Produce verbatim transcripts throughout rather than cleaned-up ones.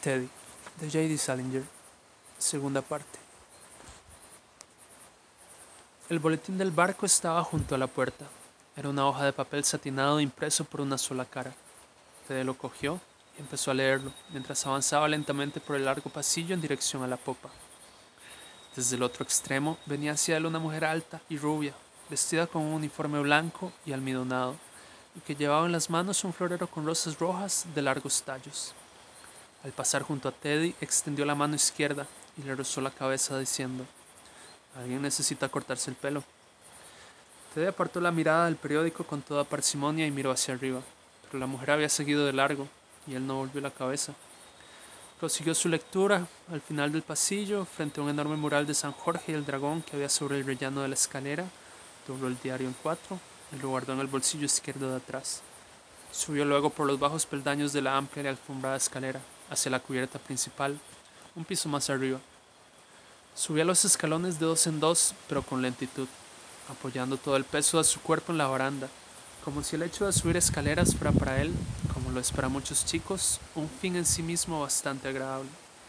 Teddy, de J D. Salinger, segunda parte. El boletín del barco estaba junto a la puerta. Era una hoja de papel satinado impreso por una sola cara. Teddy lo cogió y empezó a leerlo, mientras avanzaba lentamente por el largo pasillo en dirección a la popa. Desde el otro extremo venía hacia él una mujer alta y rubia, vestida con un uniforme blanco y almidonado, y que llevaba en las manos un florero con rosas rojas de largos tallos. Al pasar junto a Teddy, extendió la mano izquierda y le rozó la cabeza diciendo: «Alguien necesita cortarse el pelo». Teddy apartó la mirada del periódico con toda parsimonia y miró hacia arriba, pero la mujer había seguido de largo y él no volvió la cabeza. Prosiguió su lectura. Al final del pasillo, frente a un enorme mural de San Jorge y el dragón que había sobre el rellano de la escalera, dobló el diario en cuatro y lo guardó en el bolsillo izquierdo de atrás. Subió luego por los bajos peldaños de la amplia y alfombrada escalera, hacia la cubierta principal, un piso más arriba. Subía los escalones de dos en dos, pero con lentitud, apoyando todo el peso de su cuerpo en la baranda, como si el hecho de subir escaleras fuera para él, como lo es para muchos chicos, un fin en sí mismo bastante agradable.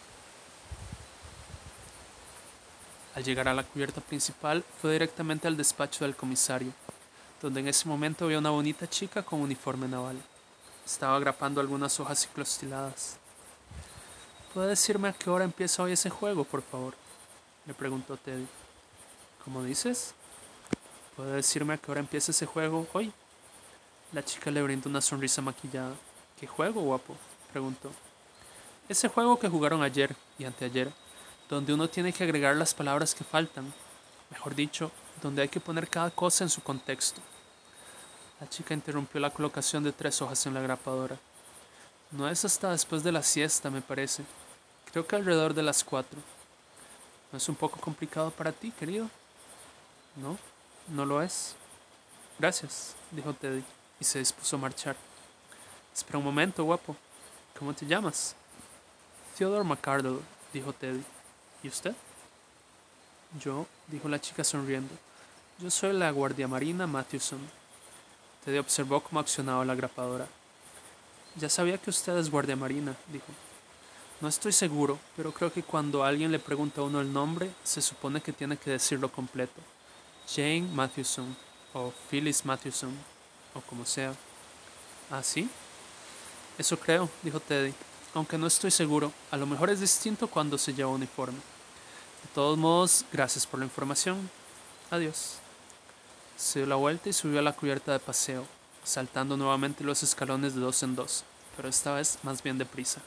Al llegar a la cubierta principal, fue directamente al despacho del comisario, donde en ese momento había una bonita chica con uniforme naval. Estaba agrapando algunas hojas ciclostiladas. «¿Puede decirme a qué hora empieza hoy ese juego, por favor?», le preguntó Teddy. «¿Cómo dices? ¿Puede decirme a qué hora empieza ese juego hoy?». La chica le brindó una sonrisa maquillada. «¿Qué juego, guapo?», preguntó. «Ese juego que jugaron ayer y anteayer, donde uno tiene que agregar las palabras que faltan. Mejor dicho, donde hay que poner cada cosa en su contexto». La chica interrumpió la colocación de tres hojas en la grapadora. «No es hasta después de la siesta, me parece. Creo que alrededor de las cuatro. ¿No es un poco complicado para ti, querido?». «No, no lo es». «Gracias», dijo Teddy, y se dispuso a marchar. «Espera un momento, guapo. ¿Cómo te llamas?». «Theodore McArdle», dijo Teddy. «¿Y usted?». «Yo», dijo la chica sonriendo. «Yo soy la guardiamarina Matthewson». Teddy observó cómo accionaba la grapadora. «Ya sabía que usted es guardiamarina», dijo. «No estoy seguro, pero creo que cuando alguien le pregunta a uno el nombre, se supone que tiene que decirlo completo. Jane Matthewson, o Phyllis Matthewson, o como sea». «¿Ah, sí?». «Eso creo», dijo Teddy, «aunque no estoy seguro. A lo mejor es distinto cuando se lleva uniforme. De todos modos, gracias por la información. Adiós». Se dio la vuelta y subió a la cubierta de paseo, saltando nuevamente los escalones de dos en dos, pero esta vez más bien deprisa.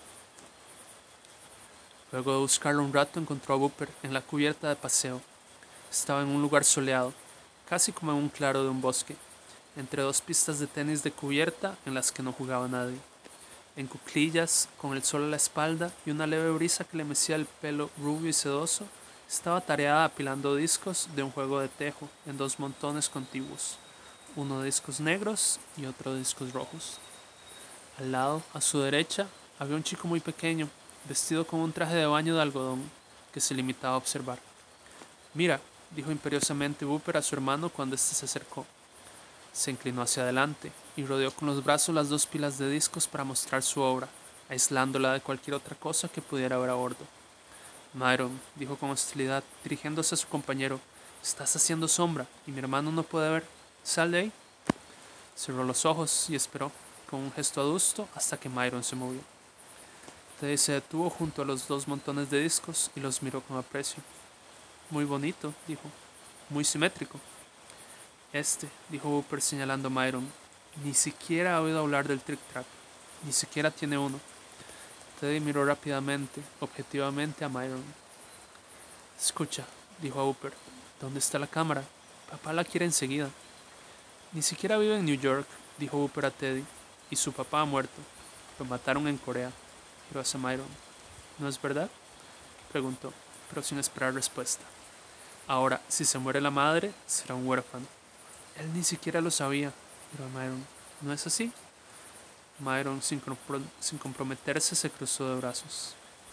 Luego de buscarlo un rato, encontró a Booper en la cubierta de paseo. Estaba en un lugar soleado, casi como en un claro de un bosque, entre dos pistas de tenis de cubierta en las que no jugaba nadie. En cuclillas, con el sol a la espalda y una leve brisa que le mecía el pelo rubio y sedoso, estaba tareada apilando discos de un juego de tejo en dos montones contiguos, uno de discos negros y otro de discos rojos. Al lado, a su derecha, había un chico muy pequeño, vestido con un traje de baño de algodón, que se limitaba a observar. «Mira», dijo imperiosamente Booper a su hermano cuando éste se acercó. Se inclinó hacia adelante y rodeó con los brazos las dos pilas de discos para mostrar su obra, aislándola de cualquier otra cosa que pudiera haber a bordo. «Myron», dijo con hostilidad, dirigiéndose a su compañero, «estás haciendo sombra y mi hermano no puede ver. Sal de ahí». Cerró los ojos y esperó, con un gesto adusto, hasta que Myron se movió. Teddy se detuvo junto a los dos montones de discos y los miró con aprecio. «Muy bonito», dijo. «Muy simétrico». «Este», dijo Booper señalando a Myron, «ni siquiera ha oído hablar del trick-track. Ni siquiera tiene uno». Teddy miró rápidamente, objetivamente a Myron. «Escucha», dijo a Booper, «¿dónde está la cámara? Papá la quiere enseguida». «Ni siquiera vive en New York», dijo Booper a Teddy, «y su papá ha muerto. Lo mataron en Corea». Miró hacia Myron. «¿No es verdad?», preguntó, pero sin esperar respuesta. «Ahora, si se muere la madre, será un huérfano». «Él ni siquiera lo sabía», miró a Myron. «¿No es así?». Myron, sin, compro- sin comprometerse, se cruzó de brazos.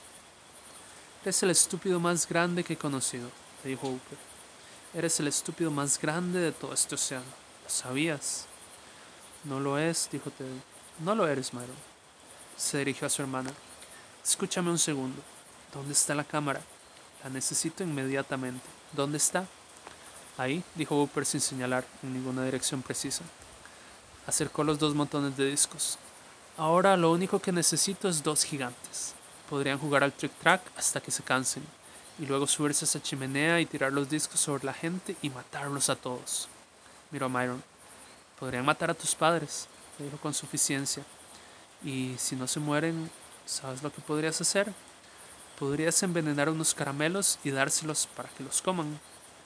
«Eres el estúpido más grande que he conocido», le dijo Hooper. «Eres el estúpido más grande de todo este océano. ¿Lo sabías?». «No lo es», dijo Teddy. «No lo eres, Myron». Se dirigió a su hermana. Escúchame un segundo. ¿Dónde está la cámara? La necesito inmediatamente. ¿Dónde está? Ahí, dijo Booper sin señalar en ninguna dirección precisa. Acercó los dos montones de discos. Ahora lo único que necesito es dos gigantes. Podrían jugar al trick-track hasta que se cansen, y luego subirse a esa chimenea y tirar los discos sobre la gente y matarlos a todos. Miró a Myron. Podrían matar a tus padres, le dijo con suficiencia. Y si no se mueren, ¿sabes lo que podrías hacer? Podrías envenenar unos caramelos y dárselos para que los coman.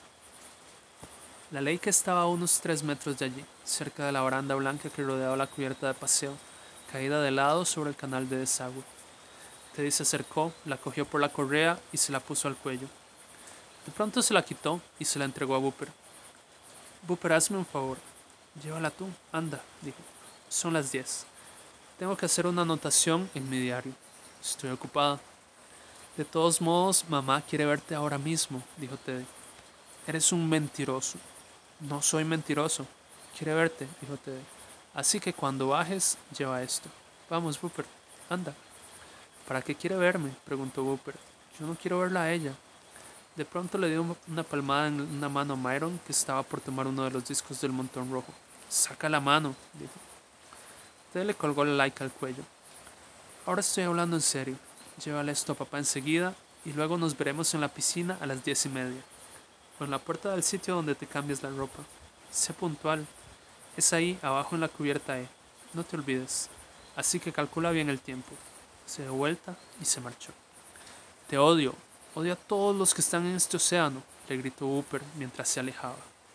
La lake estaba a unos tres metros de allí, cerca de la baranda blanca que rodeaba la cubierta de paseo, caída de lado sobre el canal de desagüe. Teddy se acercó, la cogió por la correa y se la puso al cuello. De pronto se la quitó y se la entregó a Booper. Booper, hazme un favor. Llévala tú, anda, dijo. Son las diez. Tengo que hacer una anotación en mi diario. Estoy ocupada. De todos modos, mamá quiere verte ahora mismo, dijo Teddy. Eres un mentiroso. No soy mentiroso. Quiere verte, dijo Teddy. Así que cuando bajes, lleva esto. Vamos, Booper, anda. ¿Para qué quiere verme? Preguntó Booper. Yo no quiero verla a ella. De pronto le dio una palmada en una mano a Myron, que estaba por tomar uno de los discos del montón rojo. Saca la mano, dijo. Teddy le colgó la laica al cuello. Ahora estoy hablando en serio. Llévale esto a papá enseguida y luego nos veremos en la piscina a las diez y media. O en la puerta del sitio donde te cambias la ropa. Sé puntual. Es ahí, abajo en la cubierta E. No te olvides. Así que calcula bien el tiempo. Se dio vuelta y se marchó. Te odio. Odio a todos los que están en este océano, le gritó Booper mientras se alejaba.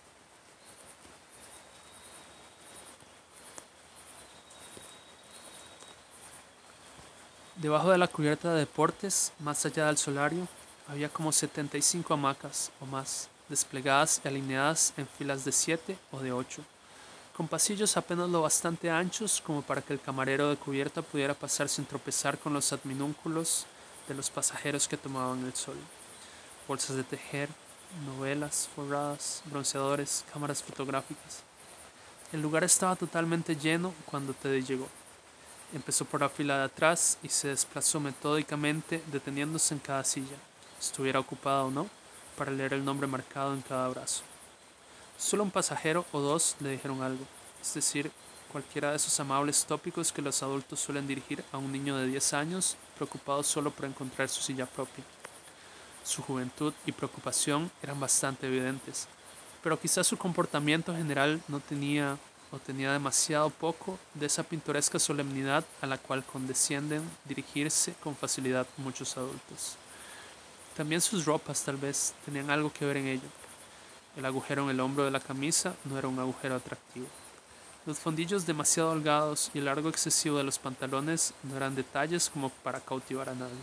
Debajo de la cubierta de deportes, más allá del solario, había como setenta y cinco hamacas o más, desplegadas y alineadas en filas de siete o de ocho, con pasillos apenas lo bastante anchos como para que el camarero de cubierta pudiera pasar sin tropezar con los adminúnculos de los pasajeros que tomaban el sol. Bolsas de tejer, novelas forradas, bronceadores, cámaras fotográficas. El lugar estaba totalmente lleno cuando Teddy llegó. Empezó por la fila de atrás y se desplazó metódicamente, deteniéndose en cada silla, estuviera ocupada o no, para leer el nombre marcado en cada brazo. Solo un pasajero o dos le dijeron algo, es decir, cualquiera de esos amables tópicos que los adultos suelen dirigir a un niño de diez años, preocupado solo por encontrar su silla propia. Su juventud y preocupación eran bastante evidentes, pero quizás su comportamiento general no tenía o tenía demasiado poco de esa pintoresca solemnidad a la cual condescienden dirigirse con facilidad muchos adultos. También sus ropas tal vez tenían algo que ver en ello. El agujero en el hombro de la camisa no era un agujero atractivo. Los fondillos demasiado holgados y el largo excesivo de los pantalones no eran detalles como para cautivar a nadie.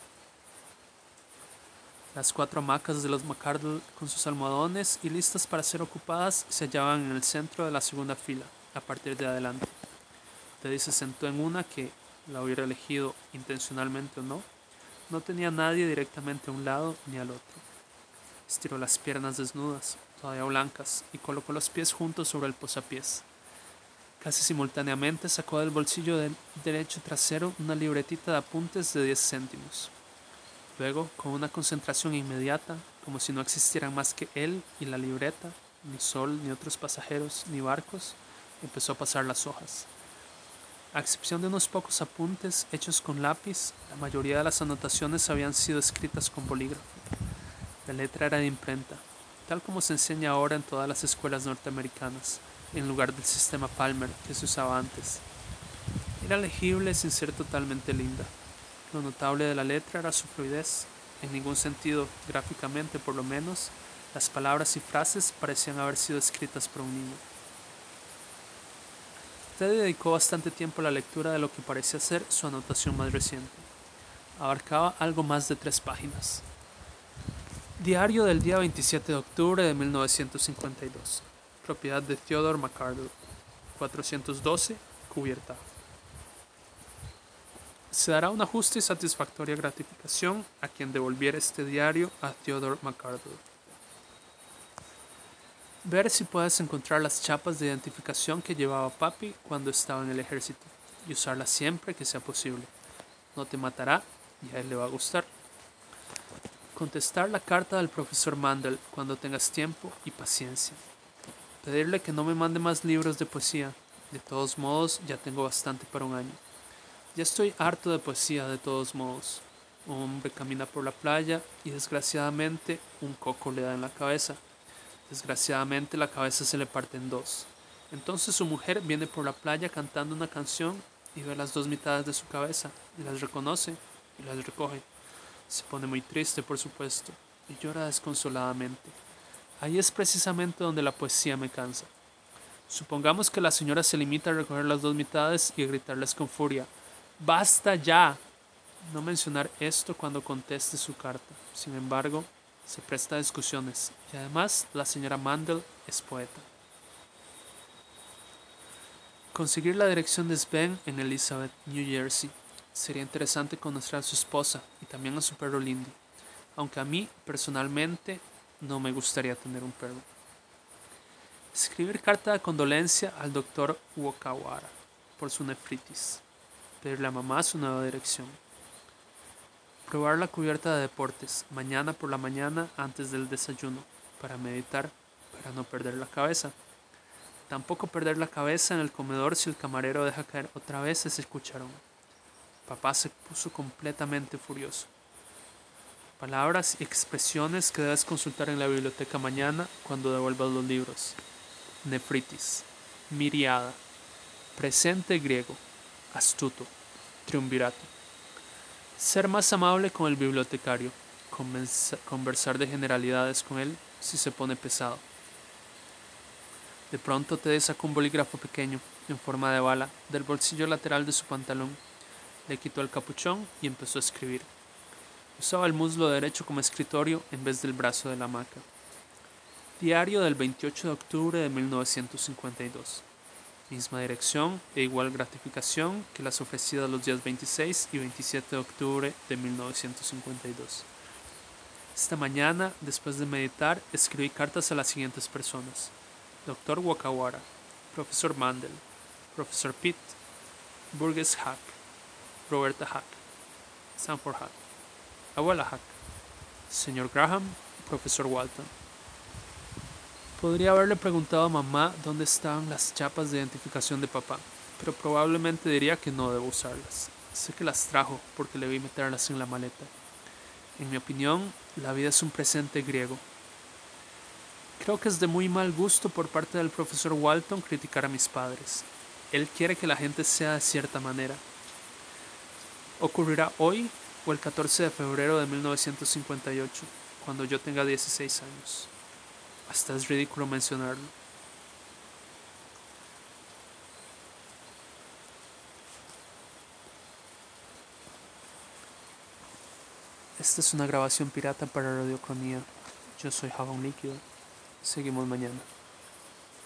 Las cuatro hamacas de los McCardle con sus almohadones y listas para ser ocupadas se hallaban en el centro de la segunda fila, a partir de adelante. Teddy se sentó en una que, la hubiera elegido intencionalmente o no, no tenía nadie directamente a un lado ni al otro. Estiró las piernas desnudas, todavía blancas, y colocó los pies juntos sobre el posapiés. Casi simultáneamente sacó del bolsillo del derecho trasero una libretita de apuntes de diez céntimos. Luego, con una concentración inmediata, como si no existieran más que él y la libreta, ni sol, ni otros pasajeros, ni barcos, empezó a pasar las hojas. A excepción de unos pocos apuntes hechos con lápiz, la mayoría de las anotaciones habían sido escritas con bolígrafo. La letra era de imprenta, tal como se enseña ahora en todas las escuelas norteamericanas, en lugar del sistema Palmer que se usaba antes. Era legible sin ser totalmente linda. Lo notable de la letra era su fluidez. En ningún sentido, gráficamente por lo menos, las palabras y frases parecían haber sido escritas por un niño. Teddy dedicó bastante tiempo a la lectura de lo que parecía ser su anotación más reciente. Abarcaba algo más de tres páginas. Diario del día veintisiete de octubre de mil novecientos cincuenta y dos. Propiedad de Theodore McCardle. cuatrocientos doce, cubierta. Se dará una justa y satisfactoria gratificación a quien devolviera este diario a Theodore McCardle. Ver si puedes encontrar las chapas de identificación que llevaba papi cuando estaba en el ejército y usarlas siempre que sea posible. No te matará y a él le va a gustar. Contestar la carta del profesor Mandel cuando tengas tiempo y paciencia. Pedirle que no me mande más libros de poesía. De todos modos, ya tengo bastante para un año. Ya estoy harto de poesía de todos modos. Un hombre camina por la playa y desgraciadamente un coco le da en la cabeza. Desgraciadamente la cabeza se le parte en dos. Entonces su mujer viene por la playa cantando una canción y ve las dos mitades de su cabeza y las reconoce y las recoge. Se pone muy triste, por supuesto, y llora desconsoladamente. Ahí es precisamente donde la poesía me cansa. Supongamos que la señora se limita a recoger las dos mitades y a gritarles con furia: ¡Basta ya! No mencionar esto cuando conteste su carta. Sin embargo, se presta a discusiones y además la señora Mandel es poeta. Conseguir la dirección de Sven en Elizabeth, New Jersey. Sería interesante conocer a su esposa y también a su perro Lindy, aunque a mí personalmente no me gustaría tener un perro. Escribir carta de condolencia al doctor Wakawara por su nefritis. Pedirle a mamá su nueva dirección. Probar la cubierta de deportes mañana por la mañana antes del desayuno para meditar, para no perder la cabeza. Tampoco perder la cabeza en el comedor si el camarero deja caer otra vez ese cucharón. Papá se puso completamente furioso. Palabras y expresiones que debes consultar en la biblioteca mañana cuando devuelvas los libros. Nefritis, miriada, presente griego, astuto, triunvirato. Ser más amable con el bibliotecario, conversar de generalidades con él si se pone pesado. De pronto Teddy sacó un bolígrafo pequeño, en forma de bala, del bolsillo lateral de su pantalón. Le quitó el capuchón y empezó a escribir. Usaba el muslo derecho como escritorio en vez del brazo de la hamaca. Diario del veintiocho de octubre de mil novecientos cincuenta y dos. Misma dirección e igual gratificación que las ofrecidas los días veintiséis y veintisiete de octubre de mil novecientos cincuenta y dos. Esta mañana, después de meditar, escribí cartas a las siguientes personas: doctor Wakawara, profesor Mandel, profesor Pitt, Burgess Hack, Roberta Hack, Sanford Hack, abuela Hack, señor Graham, profesor Walton. Podría haberle preguntado a mamá dónde estaban las chapas de identificación de papá, pero probablemente diría que no debo usarlas. Sé que las trajo porque le vi meterlas en la maleta. En mi opinión, la vida es un presente griego. Creo que es de muy mal gusto por parte del profesor Walton criticar a mis padres. Él quiere que la gente sea de cierta manera. Ocurrirá hoy o el catorce de febrero de mil novecientos cincuenta y ocho, cuando yo tenga dieciséis años. Hasta es ridículo mencionarlo. Esta es una grabación pirata para Radiocronía. Yo soy Jabón Líquido. Seguimos mañana.